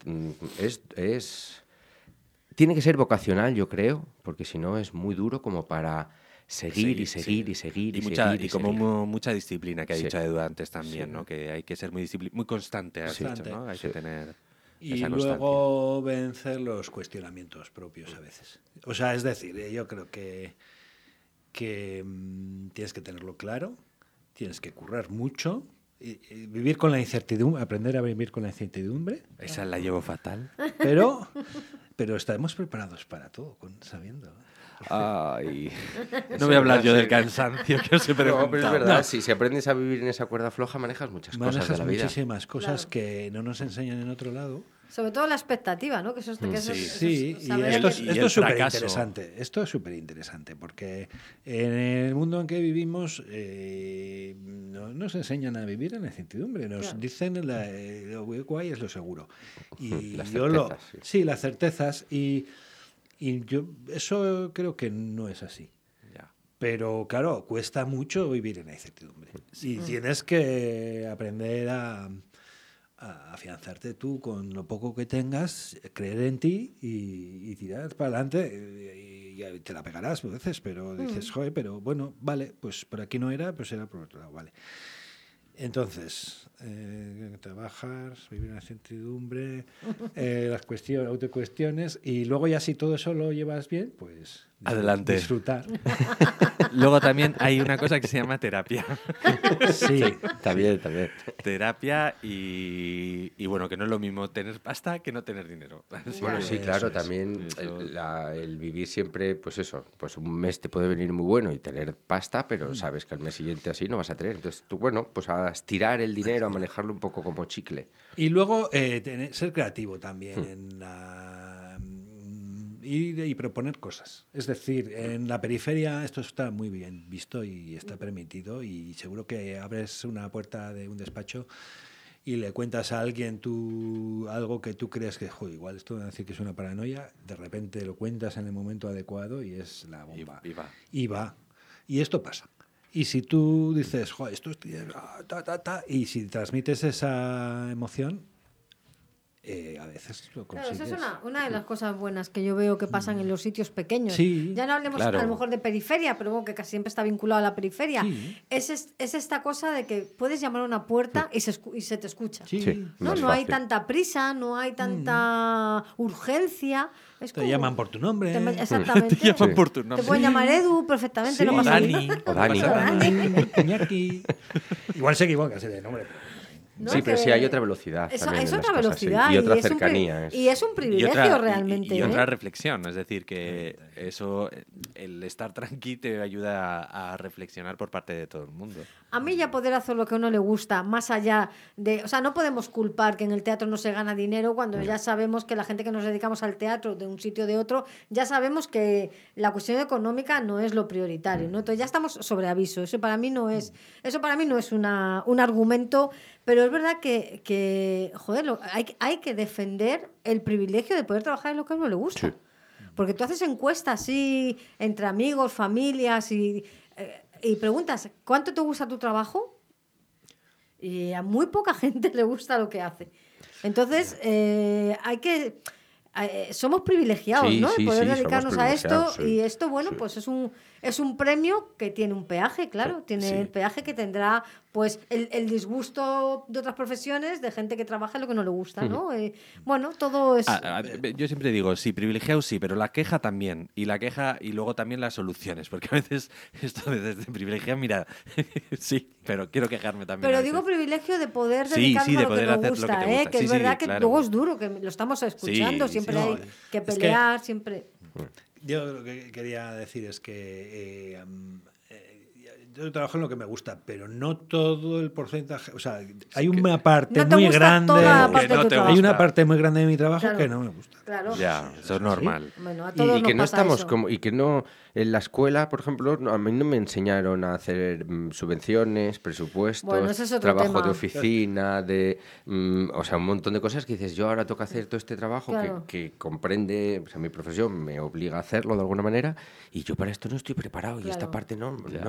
tiene que ser vocacional, yo creo, porque si no es muy duro como para seguir y seguir y seguir y seguir. Y como mucha disciplina que ha Sí. dicho Edu antes también, ¿no? Que hay que ser muy constante, has dicho, ¿no? Hay que tener Y esa constancia. luego vencer los cuestionamientos propios a veces. O sea, es decir, yo creo que tienes que tenerlo claro, tienes que currar mucho, y vivir con la incertidumbre, aprender a vivir con la incertidumbre, Esa la llevo fatal. pero estamos preparados para todo, sabiendo. Ay. No voy a hablar yo del cansancio que os he preguntado. No, pero es verdad, si aprendes a vivir en esa cuerda floja, manejas muchas cosas de Manejas la vida. muchísimas cosas Claro. que no nos enseñan en otro lado. Sobre todo la expectativa, ¿no? Que eso, Sí, y saber esto que- es súper fracaso. interesante. Esto es súper interesante porque en el mundo en que vivimos no nos enseñan a vivir en la incertidumbre. Nos Claro. dicen lo guay es lo seguro. Y Las yo certezas, sí. sí, las certezas. Y yo eso creo que no es así. Ya. Pero claro, cuesta mucho vivir en la incertidumbre. Y tienes que aprender a afianzarte tú con lo poco que tengas, creer en ti y tirar para adelante. Y te la pegarás a veces, pero dices, joder, pero bueno, vale, pues por aquí no era, pues era por otro lado, vale. Entonces, trabajar, vivir en la incertidumbre, las autocuestiones, y luego ya si todo eso lo llevas bien, pues Adelante. disfrutar. Luego también hay una cosa que se llama terapia. Sí, También. Terapia y bueno, que no es lo mismo tener pasta que no tener dinero. Bueno, sí, Eso claro, es. también Eso. el vivir siempre, pues eso, pues un mes te puede venir muy bueno y tener pasta, pero sabes que al mes siguiente así no vas a tener. Entonces tú, bueno, pues a estirar el dinero, a manejarlo un poco como chicle. Y luego ser creativo también en y proponer cosas. Es decir, en la periferia esto está muy bien visto y está permitido, y seguro que abres una puerta de un despacho y le cuentas a alguien algo que tú crees que, joder, igual esto va a decir que es una paranoia, de repente lo cuentas en el momento adecuado y es la bomba. Y va. Y va. Y esto pasa. Y si tú dices, joder, esto es... y si transmites esa emoción, a veces lo Claro, consigues. esa es una de las cosas buenas que yo veo que pasan en los sitios pequeños. Sí, Ya no hablemos claro. a lo mejor de periferia, pero bueno, que casi siempre está vinculado a la periferia. Sí. Es esta cosa de que puedes llamar a una puerta y se te escucha. Sí. Sí. No, Más no hay fácil. tanta prisa, no hay tanta urgencia. Es Te como- llaman por tu nombre. Exactamente. Te llaman Sí. por tu Te nombre. pueden llamar Edu perfectamente, Sí. no O pasa Dani. nada. O Dani. Iñaki. Igual se equivoca ese de nombre. ¿no? Sí, pero Que sí hay otra velocidad Es, también es en otra las cosas, sí. velocidad Y otra es un cercanía. y es un privilegio realmente. Y otra ¿eh? reflexión, es decir, que eso, el estar tranqui te ayuda a reflexionar por parte de todo el mundo. A mí ya poder hacer lo que a uno le gusta, más allá de... O sea, no podemos culpar que en el teatro no se gana dinero cuando ya sabemos que la gente que nos dedicamos al teatro de un sitio o de otro, ya sabemos que la cuestión económica no es lo prioritario, ¿no? Entonces ya estamos sobre aviso. Eso para mí no es un argumento, pero es verdad que joder, hay que defender el privilegio de poder trabajar en lo que a uno le gusta. Sí. Porque tú haces encuestas así entre amigos, familias y preguntas, ¿cuánto te gusta tu trabajo? Y a muy poca gente le gusta lo que hace. Entonces, somos privilegiados, Sí, ¿no? sí, de poder sí, dedicarnos somos a esto. privilegiados, sí. Y esto, bueno, Sí. pues es un premio que tiene un peaje, claro. Tiene Sí. el peaje que tendrá pues el disgusto de otras profesiones, de gente que trabaja en lo que no le gusta, ¿no? Bueno, todo es... Yo siempre digo, sí, privilegiado sí, pero la queja también. Y la queja y luego también las soluciones. Porque a veces esto desde privilegiado, mira, sí, pero quiero quejarme también. Pero a digo veces. privilegio de poder Sí, dedicarnos sí, de a lo que poder nos hacer lo que gusta, te gusta. que Sí, es sí, verdad que claro. luego es duro, que lo estamos escuchando, Sí, siempre sí. hay No, que es que- pelear, siempre... Yo lo que quería decir es que yo trabajo en lo que me gusta, pero no todo el porcentaje. O sea, hay una parte No te muy gusta grande. toda la Que parte no de tu te trabajo. Hay una gusta. parte muy grande de mi trabajo Claro. que no me gusta. Claro. Ya, eso es normal. Bueno, a Y todos que nos no pasa estamos eso. como y que no en la escuela, por ejemplo, a mí no me enseñaron a hacer subvenciones, presupuestos, Bueno, ese es otro trabajo tema. de oficina, o sea, un montón de cosas que dices, yo ahora toca hacer todo este trabajo Claro. que comprende, o sea, mi profesión me obliga a hacerlo de alguna manera y yo para esto no estoy preparado y esta Claro. parte no era la que me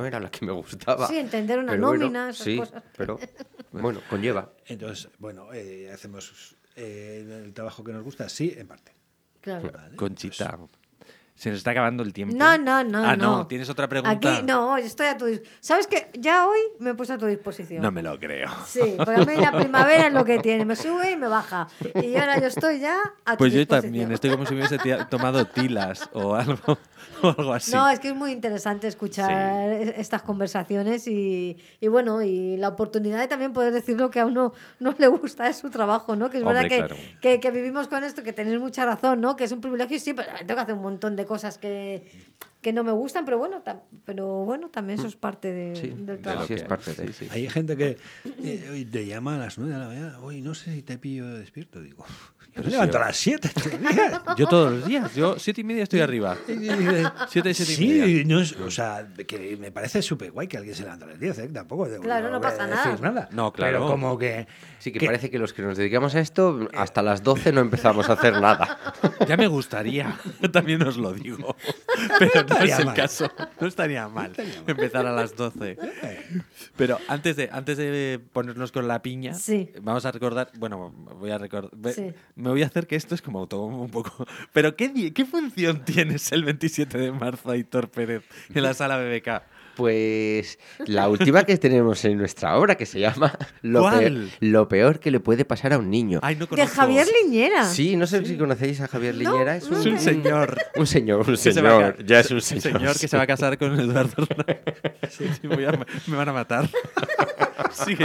me gustaba. Sí, entender una Pero bueno, nómina, esas sí, cosas. pero bueno, conlleva. Entonces, bueno, hacemos el trabajo que nos gusta, sí, en parte. Claro. Vale, Conchita, se nos está acabando el tiempo. No. Ah, no, ¿tienes otra pregunta? Aquí, no, yo estoy a tu disposición. ¿Sabes qué? Ya hoy me he puesto a tu disposición. No me lo creo. Sí, porque a mí la primavera es lo que tiene, me sube y me baja. Y ahora yo estoy ya a tu Pues yo disposición. también, estoy como si me hubiese tomado tilas o algo así. No, es que es muy interesante escuchar estas conversaciones y bueno, y la oportunidad de también poder decir lo que a uno no le gusta de su trabajo, ¿no? Que es Hombre, verdad claro. que vivimos con esto, que tenéis mucha razón, ¿no? Que es un privilegio y sí, pero tengo que hacer un montón de cosas que no me gustan, pero bueno, también eso es parte del trabajo. Sí, es parte de... Sí. Hay gente que te llama a las 9 de la mañana, hoy no sé si te pillo despierto, digo. Yo me levanto a las 7. Yo todos los días, yo 7:30 estoy arriba. 7:30. Sí, no es, o sea, que me parece súper guay que alguien se levante a las 10, ¿eh? Tampoco Claro, no pasa decir nada. No, claro. Pero como que... Sí, que parece que los que nos dedicamos a esto, hasta las 12 no empezamos a hacer nada. Ya me gustaría, también os lo digo. Pero no es estaría el mal. caso. No estaría mal empezar a las 12. Pero antes de ponernos con la piña, Sí. vamos a recordar. Bueno, voy a recordar. Sí. Me voy a hacer que esto es como autobombo un poco. Pero ¿qué función tienes el 27 de marzo, Aitor Pérez, en la sala BBK? Pues la última que tenemos en nuestra obra, que se llama ¿Cuál? Lo peor que le puede pasar a un niño. Ay, no De conozco. Javier Liñera. Sí, no sé si conocéis a Javier Liñera. Es Es un señor. Un señor, Que se va a ya es un Un señor que se va a casar con Eduardo Hernández. Sí, me van a matar. Sigue.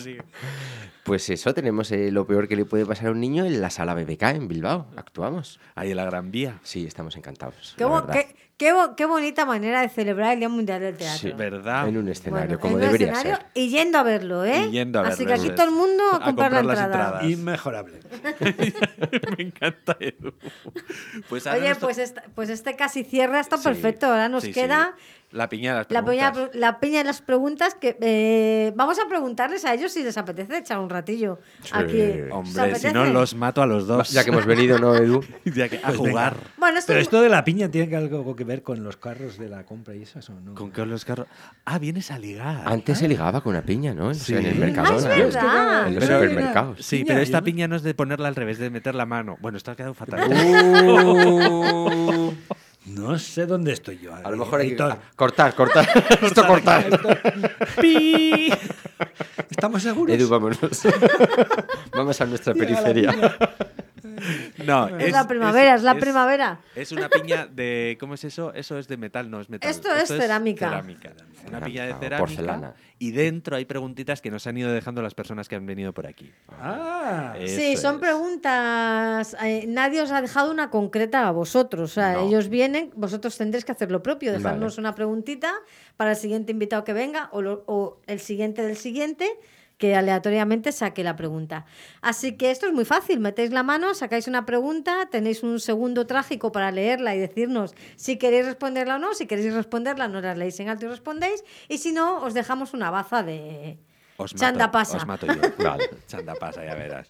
Pues eso, tenemos lo peor que le puede pasar a un niño en la sala BBK en Bilbao. Actuamos. Ahí en la Gran Vía. Sí, estamos encantados. Qué, la bo- verdad. qué bonita manera de celebrar el Día Mundial del Teatro. Sí, ¿Verdad? en un escenario, Bueno, como en un debería escenario ser. y yendo a verlo, ¿eh? Y yendo a Así verlo, que aquí eso todo el es. mundo a A comprar la comprar las entrada. entradas. Inmejorable. Me encanta Edu. Pues ahora Oye, nos pues este casi cierre está Sí, perfecto. Ahora nos sí, queda sí. La piña de las la preguntas. piña de las preguntas que vamos a preguntarles a ellos si les apetece echar un ratillo aquí. ¿Os Hombre, si no apetece? los mato a los dos. Ya que hemos venido, ¿no, Edu? Ya que- a Pues jugar. venga. Bueno, esto Pero es- esto de la piña tiene algo que ver con los carros de la compra y esas o no. ¿Con qué los carros? Ah, vienes a ligar. Antes se ligaba con una piña, ¿no? O sea, en el Sí. Mercadona. Ah, es verdad. En los Pero- supermercados. Sí, Piña, pero esta yo- piña no es de ponerla al revés, de meter la mano. Bueno, esto ha quedado fatal. No sé dónde estoy yo. A lo mejor hay que Aitor, cortar. Esto cortar. ¡Pi! ¿Estamos seguros? Edu, vámonos. Vamos a nuestra periferia. No, es la primavera, es la es- primavera. Es una piña de. ¿Cómo es eso? Eso es de metal, no es metal. Esto es cerámica. Una piña de O cerámica. porcelana. Y dentro hay preguntitas que nos han ido dejando las personas que han venido por aquí. Ah, Sí, Eso son es. preguntas. Nadie os ha dejado una concreta a vosotros. O sea, No. ellos vienen, vosotros tendréis que hacer lo propio, dejarnos Vale. una preguntita para el siguiente invitado que venga o el siguiente del siguiente que aleatoriamente saque la pregunta. Así que esto es muy fácil. Metéis la mano, sacáis una pregunta, tenéis un segundo trágico para leerla y decirnos si queréis responderla o no. Si queréis responderla, nos la leéis en alto y respondéis. Y si no, os dejamos una baza de chanda pasa. Os mato yo. Vale, chanda pasa, ya verás.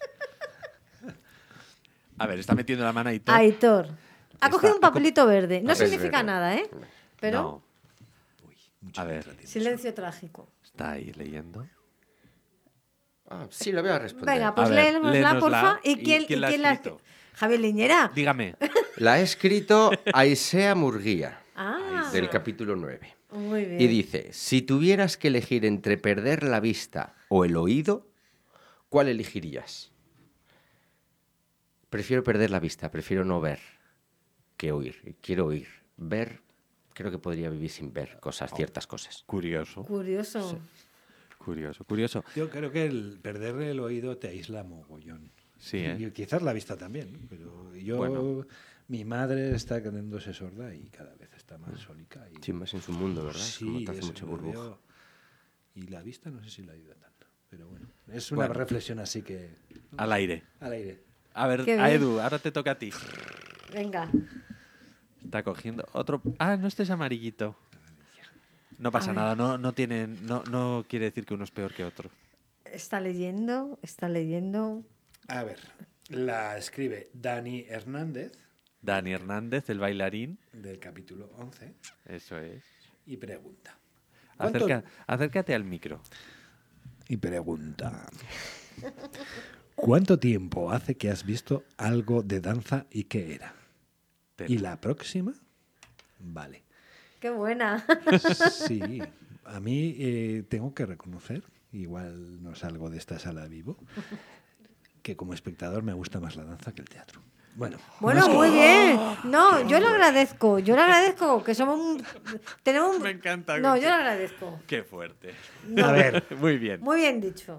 A ver, está metiendo la mano ahí todo. Aitor. Ha Está- cogido un papelito verde. No Papel significa verde. nada, ¿eh? Pero No. A ver, silencio trágico. está ahí leyendo. Ah, sí, lo voy a responder. Venga, pues A ver, léenosla, léenosla. porfa. ¿Y quién la ha escrito? Javier Liñera. Dígame. La ha escrito Aisea Murguía, Ah, del capítulo 9. muy bien. Y dice, si tuvieras que elegir entre perder la vista o el oído, ¿cuál elegirías? Prefiero perder la vista, prefiero no ver que oír. Quiero oír. Ver, creo que podría vivir sin ver cosas, ciertas cosas. Curioso. Curioso. Curioso. yo creo que el perder el oído te aísla mogollón. Sí, ¿eh? Y quizás la vista también, ¿no? Pero yo, Bueno. mi madre está quedándose sorda y cada vez está más sólica. Y, Sí, más en su mundo, ¿verdad? Sí, Como te hace eso mucha lo burbuja. veo. Y la vista no sé si la ayuda tanto. Pero bueno, es una Bueno. reflexión así que... Al aire. Al aire. A ver, Qué a bien. Edu, ahora te toca a ti. Venga. Está cogiendo otro. Ah, no, este es amarillito. No pasa A ver. nada, no tienen, no quiere decir que uno es peor que otro. Está leyendo, está leyendo. A ver, la escribe Dani Hernández, Dani Hernández, el bailarín. del capítulo 11, Eso es. y pregunta. ¿Cuánto- Acércate al micro. Y pregunta: ¿cuánto tiempo hace que has visto algo de danza y qué era? ¿Y la próxima? Vale. Qué buena. Sí, a mí tengo que reconocer, igual no salgo de esta sala vivo, que como espectador me gusta más la danza que el teatro. Bueno, Bueno, muy bien. No, yo lo agradezco. Yo lo agradezco, que somos tenemos Me encanta. No, yo lo agradezco. Qué fuerte. a ver, Muy bien. Muy bien dicho.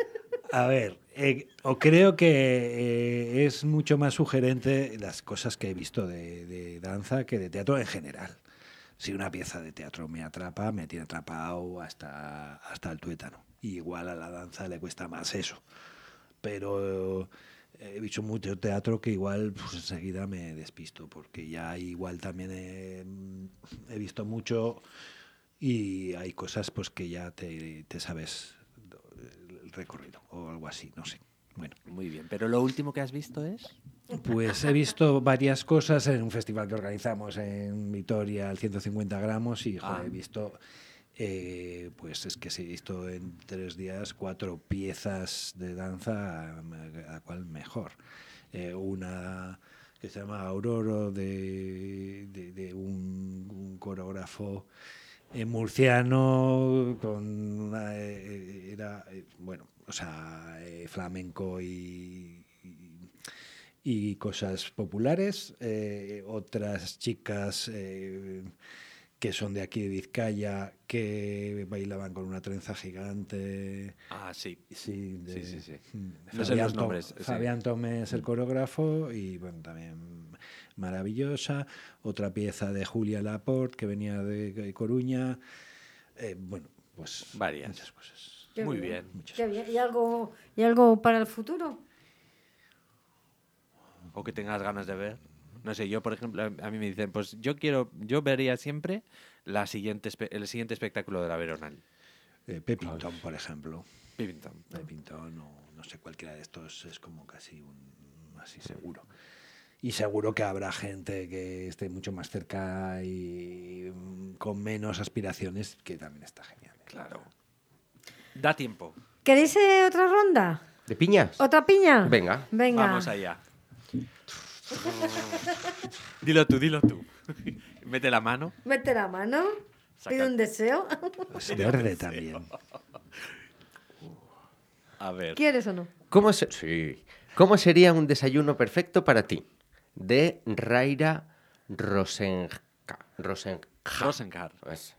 o creo que es mucho más sugerente las cosas que he visto de danza que de teatro en general. Si una pieza de teatro me atrapa, me tiene atrapado hasta el tuétano. Y igual a la danza le cuesta más eso. Pero he visto mucho teatro que igual pues, enseguida me despisto, porque ya igual también he visto mucho y hay cosas pues que ya te sabes el recorrido o algo así, no sé. Bueno, Muy bien. Pero lo último que has visto es. pues he visto varias cosas en un festival que organizamos en Vitoria, al 150 gramos, y joder, he visto, pues es que he visto en 3 días 4 piezas de danza, a cuál mejor. Una que se llama Aurora de un coreógrafo murciano con una, bueno, o sea, flamenco y cosas populares. Otras chicas que son de aquí de Vizcaya, que bailaban con una trenza gigante. Ah, sí. Sí, Sí. No sé los nombres, sí. Fabián Tomé es el coreógrafo y bueno, también maravillosa. Otra pieza de Julia Laporte que venía de Coruña. Bueno, pues Varias. muchas cosas. Qué Muy bien. Qué bien. ¿Y algo para el futuro? O que tengas ganas de ver. No sé, yo, por ejemplo, a mí me dicen, pues yo vería siempre el siguiente espectáculo de la Veronal. Pepington, por ejemplo. Pivington. Pepington o no sé, cualquiera de estos es como casi así seguro. Y seguro que habrá gente que esté mucho más cerca y con menos aspiraciones, que también está genial. Claro. Da tiempo. ¿Queréis otra ronda? ¿De piñas? ¿Otra piña? Venga. Venga. Vamos allá. Dilo tú. Mete la mano. Mete la mano. Saca- Pide un deseo. Es verde también. A ver. ¿Quieres o no? Sí. ¿Cómo sería un desayuno perfecto para ti? De Raira Rosenja. Rosenkar. Pues,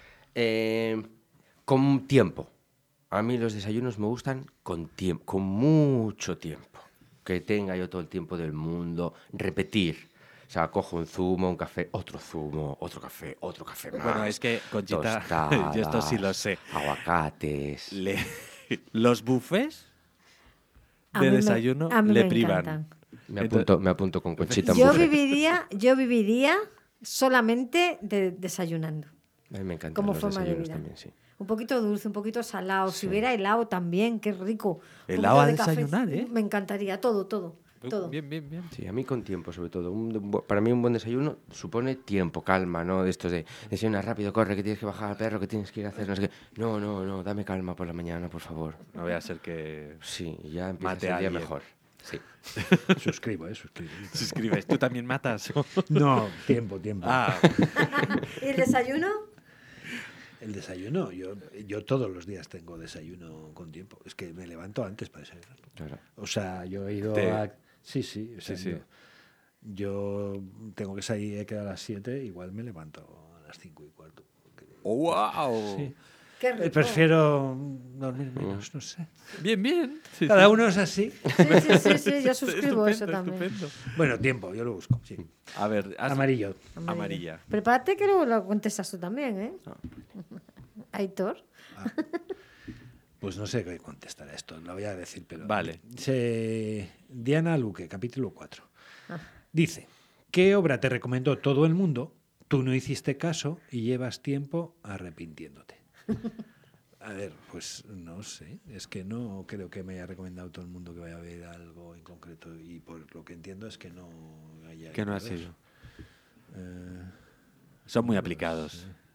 con tiempo. A mí los desayunos me gustan con tiempo, con mucho tiempo. Que tenga yo todo el tiempo del mundo. Repetir. O sea, cojo un zumo, un café, otro zumo, otro café más. Bueno, es que, Conchita, tostadas, yo esto sí lo sé. Aguacates. Los buffets A de mí me- desayuno a mí le me privan. encantan. Me apunto con Conchita. en Yo buffet. viviría solamente desayunando. A mí me encantan Como los forma de desayunos vida. también, sí. Un poquito dulce, un poquito salado. Si hubiera helado también, qué rico. Un Helado poquito a de café. desayunar, ¿eh? Me encantaría, todo. Bien. Sí, a mí con tiempo, sobre todo. Para mí un buen desayuno supone tiempo, calma, ¿no? De estos de desayunar rápido, corre, que tienes que bajar al perro, que tienes que ir a hacer no sé qué. No, dame calma por la mañana, por favor. No voy a ser que Sí, ya empieza Mate el a día alguien. mejor. Sí. Suscribo. suscribes. ¿Tú también matas? No, tiempo. Ah, ¿Y el desayuno? El desayuno, yo todos los días tengo desayuno con tiempo. Es que me levanto antes para desayunar. Claro. O sea, yo he ido Te- a... Sí. O sea, Sí. Yo tengo que salir a las 7, igual me levanto a las 5:15. ¡wow! Sí. Qué rico. Prefiero dormir menos, no sé. Bien. Sí, Cada uno es así. Sí, yo suscribo eso Estupendo, también. estupendo. Bueno, tiempo, yo lo busco, sí. A ver, Amarillo. Amarilla. Prepárate que luego lo contestas tú también, ¿eh? Aitor. Pues no sé qué contestar a esto, lo voy a decir, pero... Vale. Diana Luque, capítulo 4. Dice, ¿qué obra te recomendó todo el mundo? Tú no hiciste caso y llevas tiempo arrepintiéndote. A ver, pues no sé, es que no creo que me haya recomendado todo el mundo que vaya a ver algo en concreto y por lo que entiendo es que no haya Que no ido ha a ver. sido. Son muy aplicados.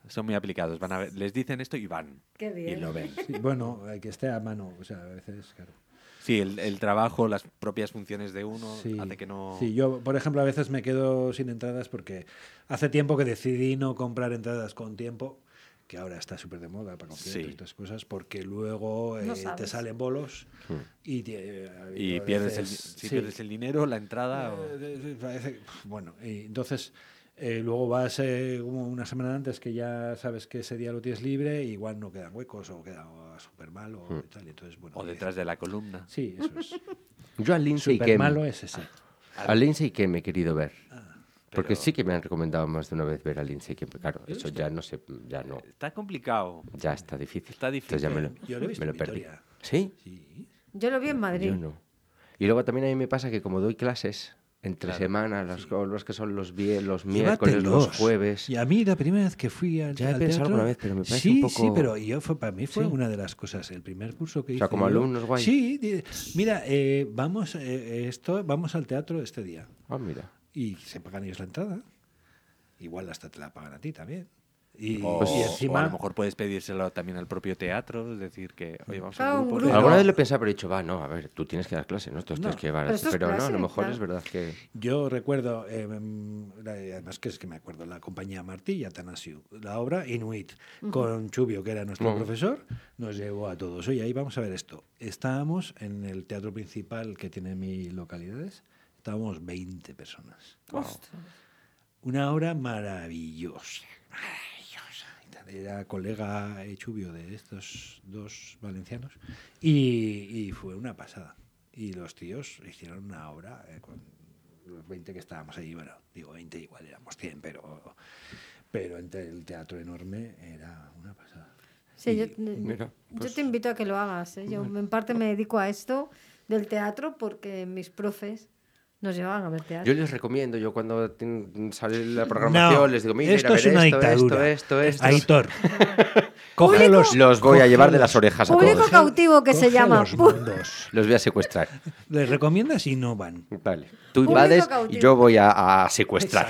Son muy aplicados. Van a ver, les dicen esto y van. Qué Y bien. lo ven. Sí, bueno, hay que esté a mano, o sea, a veces, claro. Sí, el trabajo, las propias funciones de uno Sí, hace que no... sí, yo, por ejemplo, a veces me quedo sin entradas porque hace tiempo que decidí no comprar entradas con tiempo, que ahora está súper de moda para conciertos Sí. y estas cosas, porque luego No te sabes. salen bolos y, Y a pierdes veces- si pierdes el dinero, la entrada... o- Bueno, y entonces luego vas como una semana antes que ya sabes que ese día lo tienes libre, y igual no quedan huecos o queda súper mal o tal. Y entonces, bueno, O detrás de la columna. Sí, eso es. Yo al Lindsay Súper Kem, malo es ese. al Lindsay Kem he querido ver. Porque pero- sí que me han recomendado más de una vez ver a Lindsay Kem. Claro, eso ya no sé, ya no, Está complicado. ya está difícil. Está difícil. Entonces ya me lo, Yo lo he visto me lo en perdí. Vitoria. ¿Sí? Sí. Yo lo vi en Madrid. Yo no. Y luego también a mí me pasa que como doy clases entre Claro, semana, los que son los miércoles, Llévatelos. los jueves. Y a mí la primera vez que fui al, Ya he al pensado teatro, alguna vez, pero me parece sí, un poco- Sí, pero para mí fue Sí. una de las cosas. El primer curso que O hice sea, como yo- alumnos, guay. Sí, mira, vamos al teatro este día. Ah, mira. Y se pagan ellos la entrada. Igual hasta te la pagan a ti también. Y, O, y o encima... a lo mejor puedes pedírselo también al propio teatro, es decir, que, oye, vamos Claro, al un grupo. grupo. Alguna vez lo he pensado, pero he dicho, va, no, a ver, tú tienes que dar clase, ¿no? Tú No, tienes que llevar pero esto es pero no, a clase, lo mejor claro. es verdad que... Yo recuerdo, además que es que me acuerdo, la compañía Martí y Atanasio, la obra Inuit, con Chubio, que era nuestro Ujú. profesor, nos llevó a todos. Oye, ahí vamos a ver esto. Estábamos en el teatro principal que tiene mi localidades, estábamos 20 personas. Ostras. Una obra maravillosa, maravillosa. Era colega Chubio de estos dos valencianos y fue una pasada. Y los tíos hicieron una obra con los 20 que estábamos ahí. Bueno, digo 20, igual éramos 100, pero entre el teatro enorme era una pasada. Sí, yo, mira, yo pues- te invito a que lo hagas. ¿eh? Yo en parte me dedico a esto del teatro porque mis profes nos llevaban a ver teatro. Yo les recomiendo, yo cuando sale la programación No, les digo, mira, esto ir a es ver una esto, dictadura. esto. Aitor, cógelos. Los voy a llevar de las cógelos. orejas a Público todos. cautivo que se Coge llama. los mundos. Los voy a secuestrar. Les recomiendas y no van. Vale. Tú Público invades y cautivo. yo voy a secuestrar.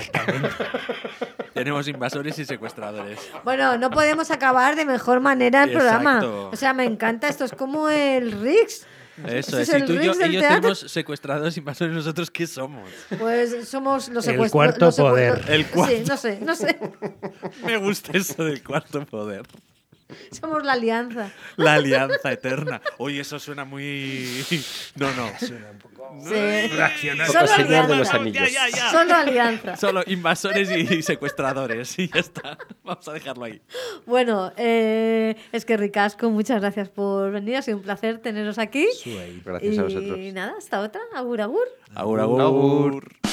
Tenemos invasores y secuestradores. Bueno, no podemos acabar de mejor manera el programa. Exacto. O sea, me encanta. Esto es como el Rix. Eso ¿Ese es. es Si el tú y yo, Rix del ellos teatro? tenemos secuestradores invasores, ¿nosotros qué somos? Pues somos los El secuestradores. cuarto poder. El cuarto. Sí, no sé. Me gusta eso del cuarto poder. Somos la alianza. La alianza eterna. Oye, eso suena muy... No. Sí. Reaccionar. Solo Señor de los alianza. Anillos. Ya. Solo alianza. Solo invasores y secuestradores. Y ya está. Vamos a dejarlo ahí. Bueno, es que Ricasco, muchas gracias por venir. Ha sido un placer teneros aquí. Gracias a vosotros. Y nada, hasta otra. Agur, agur. Agur, Agur. agur.